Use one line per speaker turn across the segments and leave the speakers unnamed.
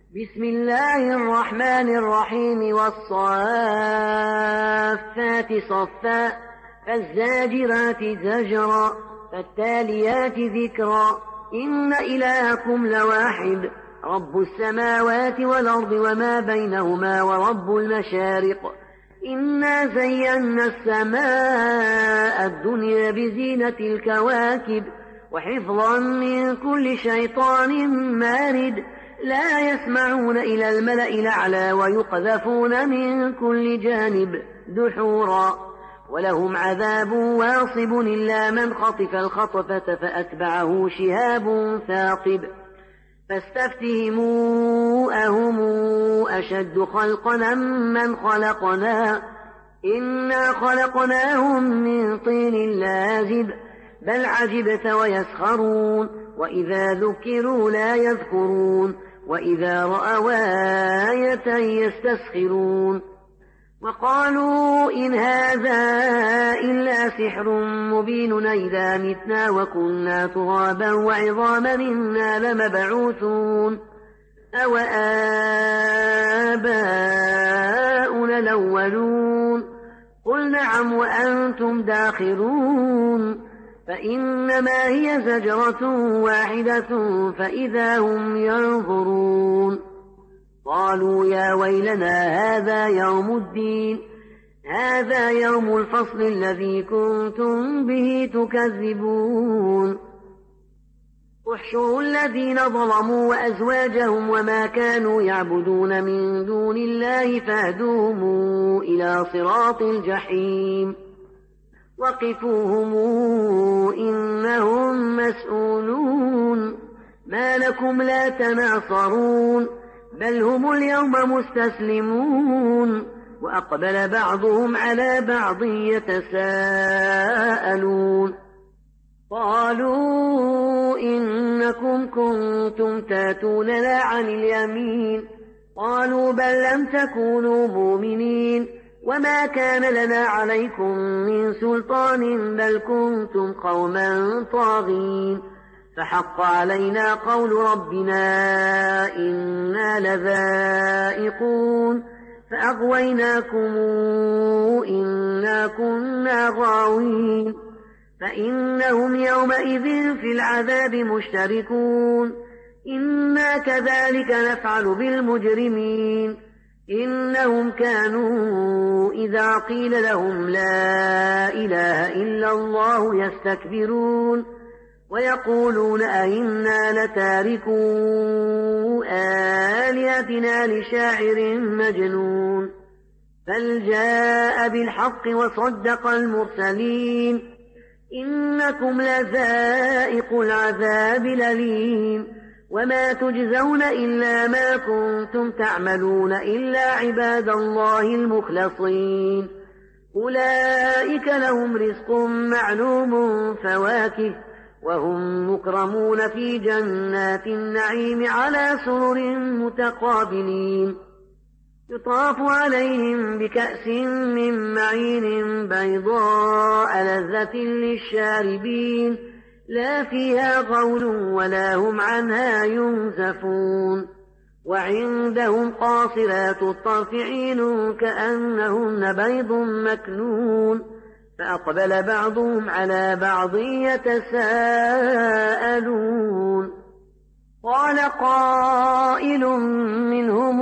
بسم الله الرحمن الرحيم والصافات صفا فالزاجرات زجرا فالتاليات ذكرا إن إلهكم لواحد رب السماوات والأرض وما بينهما ورب المشارق إنا زينا السماء الدنيا بزينة الكواكب وحفظا من كل شيطان مارد لا يسمعون إلى الملأ الأعلى ويقذفون من كل جانب دحورا ولهم عذاب واصب إلا من خطف الخطفة فأتبعه شهاب ثاقب فاستفتهموا أهم أشد خلقا من خلقنا إنا خلقناهم من طين لازب بل عجبت ويسخرون وإذا ذكروا لا يذكرون وإذا رأوا آية يستسخرون وقالوا إن هذا إلا سحر مبين إذا متنا وكنا ترابا وعظاما إنا لمبعوثون أو آباؤنا الأولون قل نعم وأنتم داخرون فإنما هي زجرة واحدة فإذا هم ينظرون قالوا يا ويلنا هذا يوم الدين هذا يوم الفصل الذي كنتم به تكذبون احشروا الذين ظلموا وأزواجهم وما كانوا يعبدون من دون الله فاهدوهم إلى صراط الجحيم وقفوهم إنهم مسؤولون ما لكم لا تناصرون بل هم اليوم مستسلمون وأقبل بعضهم على بعض يتساءلون قالوا إنكم كنتم تاتوننا عن اليمين قالوا بل لم تكونوا مؤمنين وما كان لنا عليكم من سلطان بل كنتم قوما طاغين فحق علينا قول ربنا إنا لذائقون فأغويناكم إنا كنا غاوين فإنهم يومئذ في العذاب مشتركون إنا كذلك نفعل بالمجرمين إنهم كانوا إذا قيل لهم لا إله إلا الله يستكبرون ويقولون أئنا لتاركو آلهتنا لشاعر مجنون بل جاء بالحق وصدق المرسلين إنكم لذائق العذاب الأليم وما تجزون إلا ما كنتم تعملون إلا عباد الله المخلصين أولئك لهم رزق معلوم فواكه وهم مكرمون في جنات النعيم على سرر متقابلين يطاف عليهم بكأس من معين بيضاء لذة للشاربين لا فيها غول ولا هم عنها ينزفون وعندهم قاصرات الطرف عين كأنهن بيض مكنون فأقبل بعضهم على بعض يتساءلون قال قائل منهم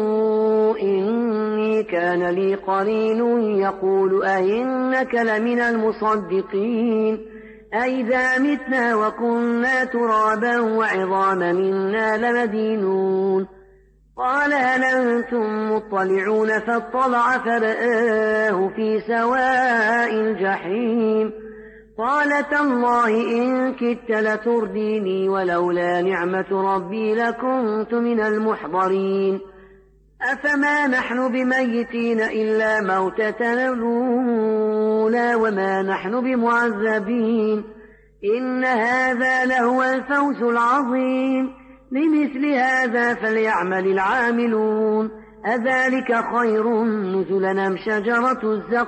إني كان لي قرين يقول أئنك لمن المصدقين أئذا متنا وكنا ترابا وعظاما إنا لمدينون قال هل أنتم مطلعون فاطلع فرآه في سواء الجحيم قال تالله إن كدت لترديني ولولا نعمة ربي لكنت من المحضرين أفما نحن بميتين إلا موتتنا الأولى وما نحن بمعذبين إن هذا لهو الفوز العظيم لمثل هذا فليعمل العاملون أذلك خير نزلا أم شجرة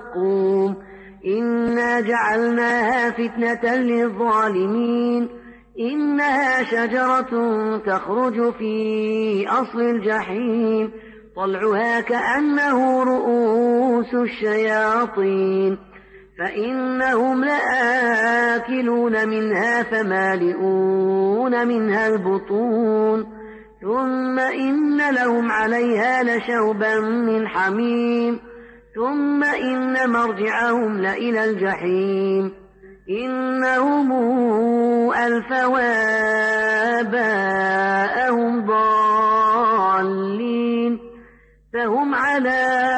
الزقوم إنا جعلناها فتنة للظالمين إنها شجرة تخرج في أصل الجحيم طلعها كأنه رؤوس الشياطين فإنهم لآكلون منها فمالئون منها البطون ثم إن لهم عليها لشوبا من حميم ثم إن مرجعهم لإلى الجحيم إنهم ألفوا آباءهم ضالين فهم على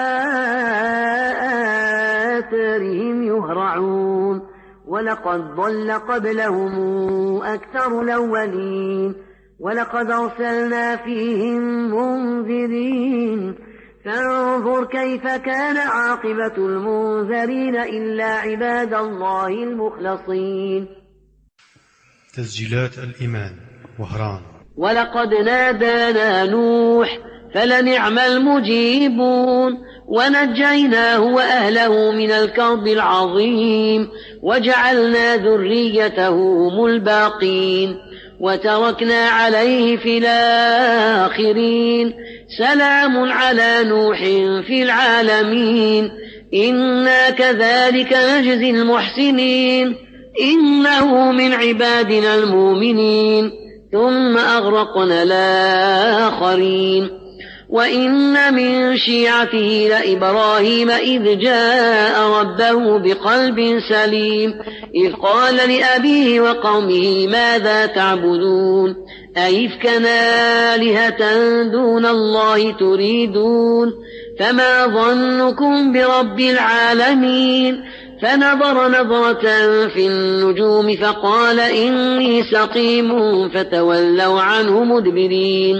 آثارهم يهرعون ولقد ضل قبلهم أكثر الأولين ولقد أرسلنا فيهم منذرين فانظر كيف كان عاقبة المنذرين إلا عباد الله المخلصين.
تسجيلات الإيمان وهران.
ولقد نادانا نوح فلنعم المجيبون ونجيناه وأهله من الكرب العظيم وجعلنا ذريته هم الباقين وتركنا عليه في الآخرين سلام على نوح في العالمين إنا كذلك نجزي المحسنين إنه من عبادنا المؤمنين ثم أغرقنا الآخرين وإن من شيعته لإبراهيم إذ جاء ربه بقلب سليم إذ قال لأبيه وقومه ماذا تعبدون أئفكا آلهة دون الله تريدون فما ظنكم برب العالمين فنظر نظرة في النجوم فقال إني سقيم فتولوا عنه مدبرين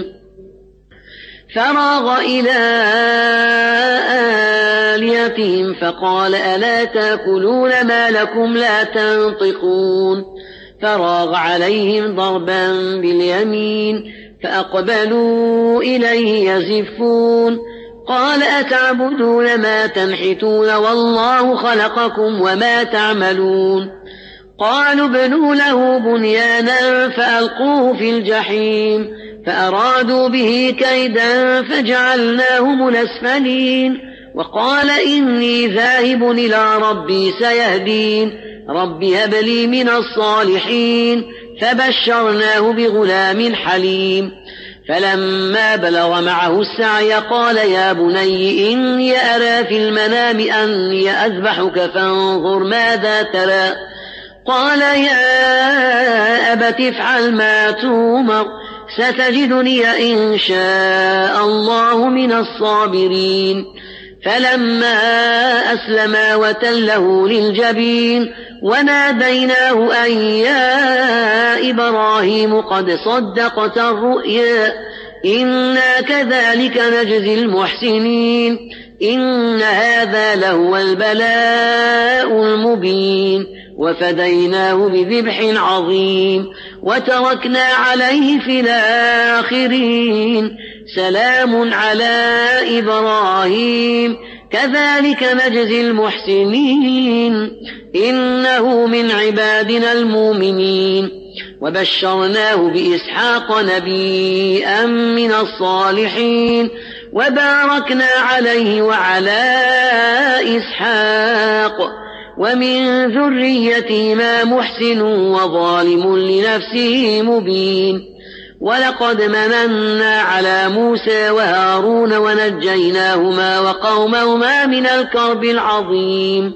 فراغ إلى آلهتهم فقال ألا تأكلون ما لكم لا تنطقون فراغ عليهم ضربا باليمين فأقبلوا إليه يزفون قال أتعبدون ما تنحتون والله خلقكم وما تعملون قالوا ابنوا له بنيانا فألقوه في الجحيم فأرادوا به كيدا فجعلناهم الأسفلين وقال إني ذاهب إلى ربي سيهدين رب هب لي من الصالحين فبشرناه بغلام حليم فلما بلغ معه السعي قال يا بني إني أرى في المنام أني أذبحك فانظر ماذا ترى قال يا أبت افعل ما تؤمر ستجدني إن شاء الله من الصابرين فلما أسلما وتله للجبين وناديناه أن يا إبراهيم قد صدقت الرؤيا إنا كذلك نجزي المحسنين إن هذا لهو البلاء المبين وفديناه بذبح عظيم وتركنا عليه في الآخرين سلام على إبراهيم كذلك نجزي المحسنين إنه من عبادنا المؤمنين وبشرناه بإسحاق نبيا من الصالحين وباركنا عليه وعلى إسحاق ومن ذريتهما محسن وظالم لنفسه مبين ولقد مننا على موسى وهارون ونجيناهما وقومهما من الكرب العظيم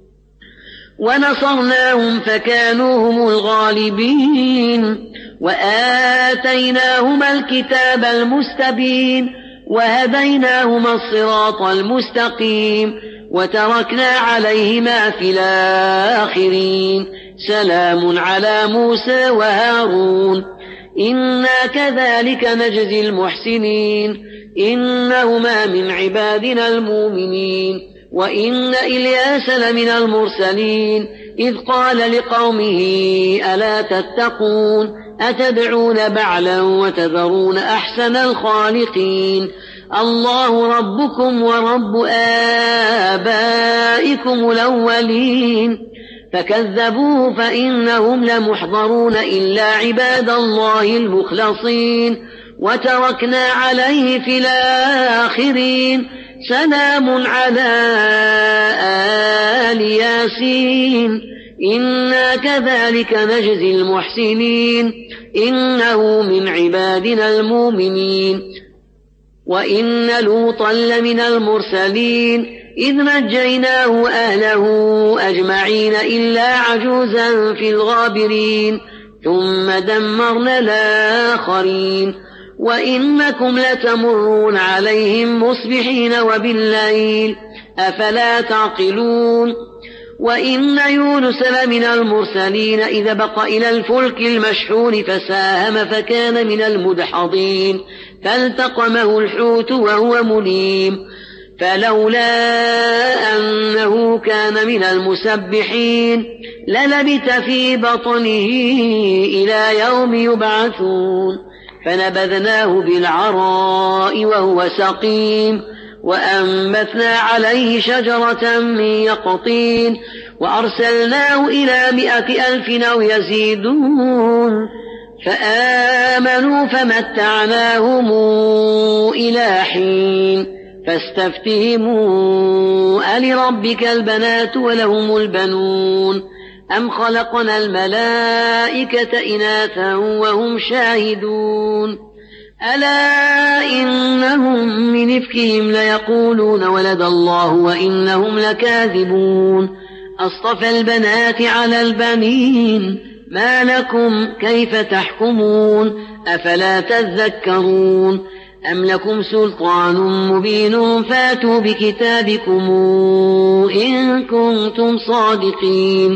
ونصرناهم فكانوا هم الغالبين وآتيناهما الكتاب المستبين وهديناهما الصراط المستقيم وتركنا عليهما في الآخرين سلام على موسى وهارون إنا كذلك نجزي المحسنين إنهما من عبادنا المؤمنين وإن إلياس لمن المرسلين إذ قال لقومه ألا تتقون أتدعون بعلا وتذرون أحسن الخالقين الله ربكم ورب آبائكم الأولين فكذبوه فإنهم لمحضرون إلا عباد الله المخلصين وتركنا عليه في الآخرين سلام على آل ياسين إنا كذلك نجزي المحسنين إنه من عبادنا المؤمنين وإن لوطا لمن المرسلين إذ نجيناه أهله أجمعين إلا عجوزا في الغابرين ثم دمرنا الآخرين وإنكم لتمرون عليهم مصبحين وبالليل أفلا تعقلون وإن يونس لمن المرسلين إذ بق إلى الفلك المشحون فساهم فكان من المدحضين فالتقمه الحوت وهو مليم فلولا أنه كان من المسبحين للبث في بطنه إلى يوم يبعثون فنبذناه بالعراء وهو سقيم وأنبتنا عليه شجرة من يقطين وأرسلناه إلى 100,000 أو يزيدون فآمنوا فمتعناهم إلى حين فاستفتهموا ألربك البنات ولهم البنون أم خلقنا الملائكة إناثا وهم شاهدون ألا إنهم من إفكهم ليقولون ولد الله وإنهم لكاذبون أصطفى البنات على البنين ما لكم كيف تحكمون أفلا تذكرون أم لكم سلطان مبين فاتوا بكتابكم إن كنتم صادقين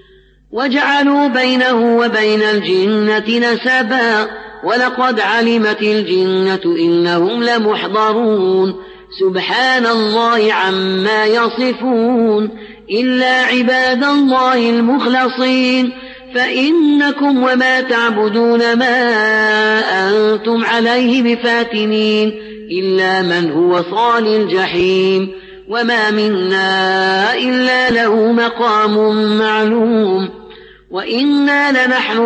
وجعلوا بينه وبين الجنة نسبا ولقد علمت الجنة إنهم لمحضرون سبحان الله عما يصفون إلا عباد الله المخلصين فإنكم وما تعبدون ما أنتم عليه بفاتنين إلا من هو صال الجحيم وما منا إلا له مقام معلوم وإنا لنحن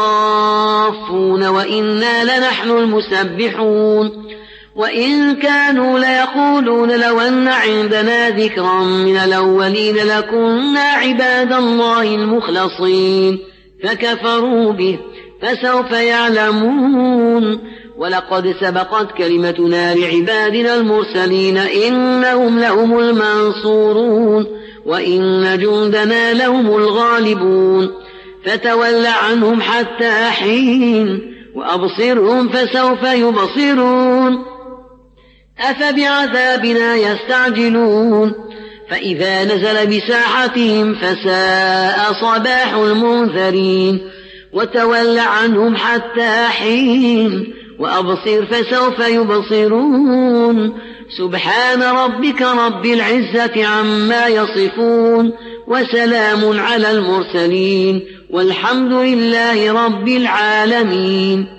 الصافون وإنا لنحن المسبحون وإن كانوا ليقولون لو أن عندنا ذكرا من الأولين لكنا عباد الله المخلصين فكفروا به فسوف يعلمون ولقد سبقت كلمتنا لعبادنا المرسلين إنهم لهم المنصورون وإن جندنا لهم الغالبون فتول عنهم حتى حين وأبصرهم فسوف يبصرون أفبعذابنا يستعجلون فإذا نزل بساحتهم فساء صباح المنذرين وتول عنهم حتى حين وأبصر فسوف يبصرون سبحان ربك رب العزة عما يصفون وسلام على المرسلين والحمد لله رب العالمين